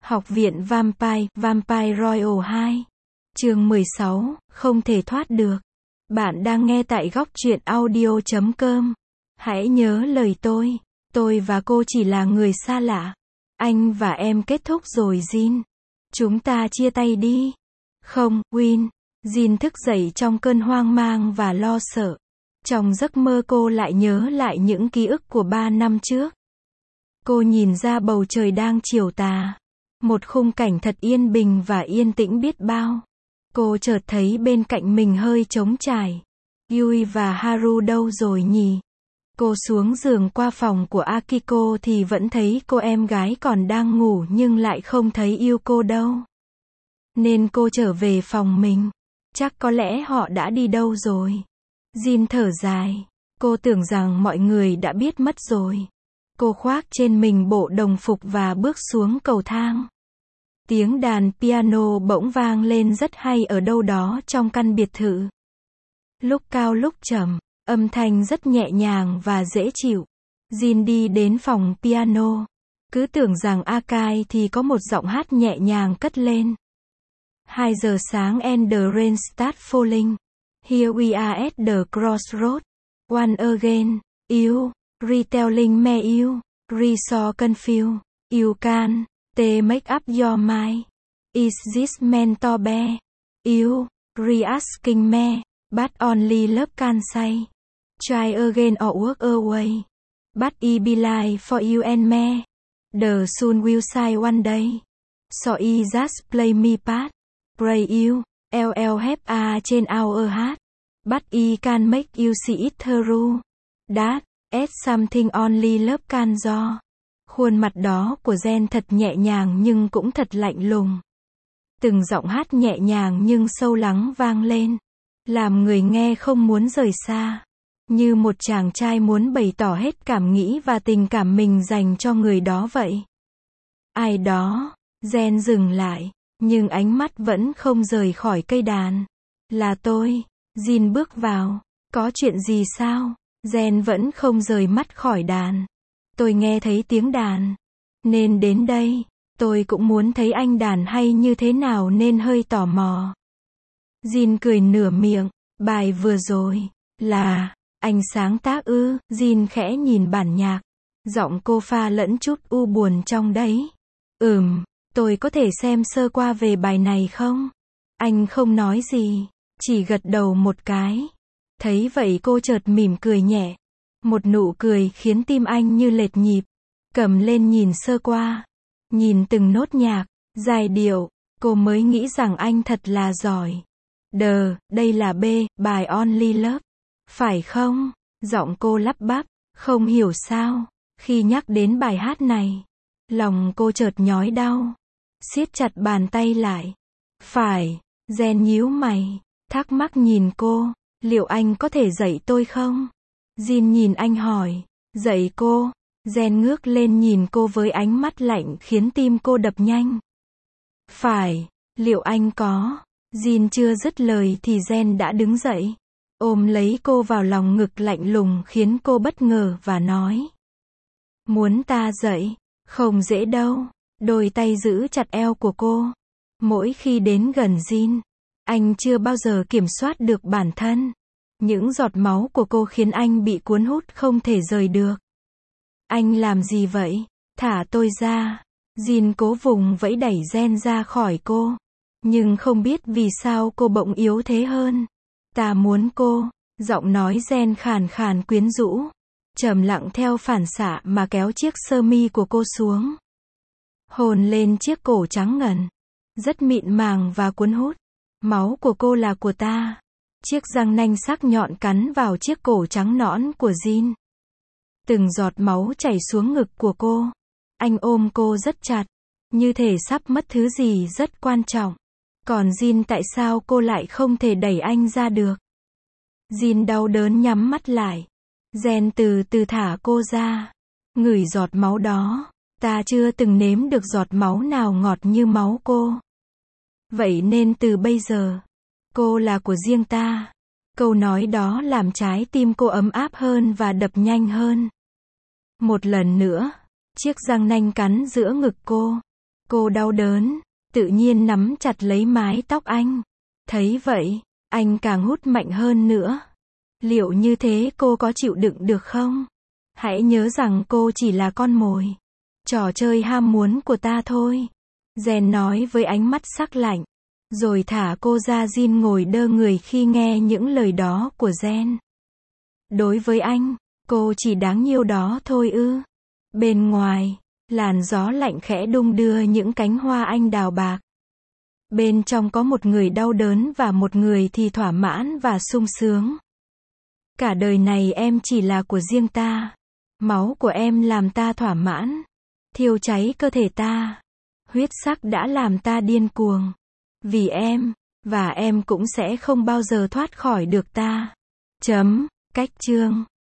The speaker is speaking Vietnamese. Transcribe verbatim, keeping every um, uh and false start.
Học viện Vampire, Vampire Royale hai. Chương mười sáu, không thể thoát được. Bạn đang nghe tại góc truyện audio chấm com. Hãy nhớ lời tôi. Tôi và cô chỉ là người xa lạ. Anh và em kết thúc rồi Jin. Chúng ta chia tay đi. Không, Win. Jin thức dậy trong cơn hoang mang và lo sợ. Trong giấc mơ cô lại nhớ lại những ký ức của ba năm trước. Cô nhìn ra bầu trời đang chiều tà. Một khung cảnh thật yên bình và yên tĩnh biết bao. Cô chợt thấy bên cạnh mình hơi trống trải. Yui và Haru đâu rồi nhỉ? Cô xuống giường qua phòng của Akiko thì vẫn thấy cô em gái còn đang ngủ nhưng lại không thấy Yuko đâu. Nên cô trở về phòng mình. Chắc có lẽ họ đã đi đâu rồi. Jin thở dài. Cô tưởng rằng mọi người đã biết mất rồi. Cô khoác trên mình bộ đồng phục và bước xuống cầu thang. Tiếng đàn piano bỗng vang lên rất hay ở đâu đó trong căn biệt thự. Lúc cao lúc trầm, âm thanh rất nhẹ nhàng và dễ chịu. Jin đi đến phòng piano. Cứ tưởng rằng Akai thì có một giọng hát nhẹ nhàng cất lên. Hai giờ sáng and the rain start falling. Here we are at the crossroad. One again. You. Retelling me you. Re so confused. You can. They make up your mind. Is this meant to be? You. Re-asking me. But only love can say. Try again or walk away. But it be like for you and me. The sun will shine one day. So I just play me part. Pray you. L L F A trên our heart. But I can make you see it through. That. As something only love can do. Khuôn mặt đó của Jen thật nhẹ nhàng nhưng cũng thật lạnh lùng. Từng giọng hát nhẹ nhàng nhưng sâu lắng vang lên. Làm người nghe không muốn rời xa. Như một chàng trai muốn bày tỏ hết cảm nghĩ và tình cảm mình dành cho người đó vậy. Ai đó. Jen dừng lại. Nhưng ánh mắt vẫn không rời khỏi cây đàn. Là tôi. Jin bước vào. Có chuyện gì sao? Jen vẫn không rời mắt khỏi đàn. Tôi nghe thấy tiếng đàn. Nên đến đây. Tôi cũng muốn thấy anh đàn hay như thế nào nên hơi tò mò. Jin cười nửa miệng. Bài vừa rồi. Là. Anh sáng tác ư. Jin khẽ nhìn bản nhạc. Giọng cô pha lẫn chút u buồn trong đấy. Ừm. Tôi có thể xem sơ qua về bài này không? Anh không nói gì. Chỉ gật đầu một cái. Thấy vậy cô chợt mỉm cười nhẹ. Một nụ cười khiến tim anh như lệch nhịp. Cầm lên nhìn sơ qua. Nhìn từng nốt nhạc, giai điệu. Cô mới nghĩ rằng anh thật là giỏi. Đờ, đây là B, bài Only Love. Phải không? Giọng cô lắp bắp. Không hiểu sao. Khi nhắc đến bài hát này. Lòng cô chợt nhói đau. Siết chặt bàn tay lại. Phải. Jen nhíu mày. Thắc mắc nhìn cô. Liệu anh có thể dạy tôi không? Jin nhìn anh hỏi. Dạy cô? Jen ngước lên nhìn cô với ánh mắt lạnh khiến tim cô đập nhanh. Phải. Liệu anh có? Jin chưa dứt lời thì Jen đã đứng dậy. Ôm lấy cô vào lòng ngực lạnh lùng khiến cô bất ngờ và nói. Muốn ta dạy? Không dễ đâu. Đôi tay giữ chặt eo của cô. Mỗi khi đến gần Jin, anh chưa bao giờ kiểm soát được bản thân. Những giọt máu của cô khiến anh bị cuốn hút không thể rời được. Anh làm gì vậy? Thả tôi ra. Jin cố vùng vẫy đẩy Jen ra khỏi cô. Nhưng không biết vì sao cô bỗng yếu thế hơn. Ta muốn cô. Giọng nói Jen khàn khàn quyến rũ. Trầm lặng theo phản xạ mà kéo chiếc sơ mi của cô xuống. Hôn lên chiếc cổ trắng ngần. Rất mịn màng và cuốn hút. Máu của cô là của ta. Chiếc răng nanh sắc nhọn cắn vào chiếc cổ trắng nõn của Jin. Từng giọt máu chảy xuống ngực của cô. Anh ôm cô rất chặt. Như thể sắp mất thứ gì rất quan trọng. Còn Jin tại sao cô lại không thể đẩy anh ra được? Jin đau đớn nhắm mắt lại. Jen từ từ thả cô ra. Ngửi giọt máu đó. Ta chưa từng nếm được giọt máu nào ngọt như máu cô. Vậy nên từ bây giờ, cô là của riêng ta. Câu nói đó làm trái tim cô ấm áp hơn và đập nhanh hơn. Một lần nữa, chiếc răng nanh cắn giữa ngực cô. Cô đau đớn, tự nhiên nắm chặt lấy mái tóc anh. Thấy vậy, anh càng hút mạnh hơn nữa. Liệu như thế cô có chịu đựng được không? Hãy nhớ rằng cô chỉ là con mồi. Trò chơi ham muốn của ta thôi. Jen nói với ánh mắt sắc lạnh. Rồi thả cô ra. Jin ngồi đơ người khi nghe những lời đó của Jen. Đối với anh, cô chỉ đáng nhiêu đó thôi ư? Bên ngoài, làn gió lạnh khẽ đung đưa những cánh hoa anh đào bạc. Bên trong có một người đau đớn và một người thì thỏa mãn và sung sướng. Cả đời này em chỉ là của riêng ta. Máu của em làm ta thỏa mãn. Thiêu cháy cơ thể ta. Huyết sắc đã làm ta điên cuồng. Vì em, và em cũng sẽ không bao giờ thoát khỏi được ta. Chấm. Cách chương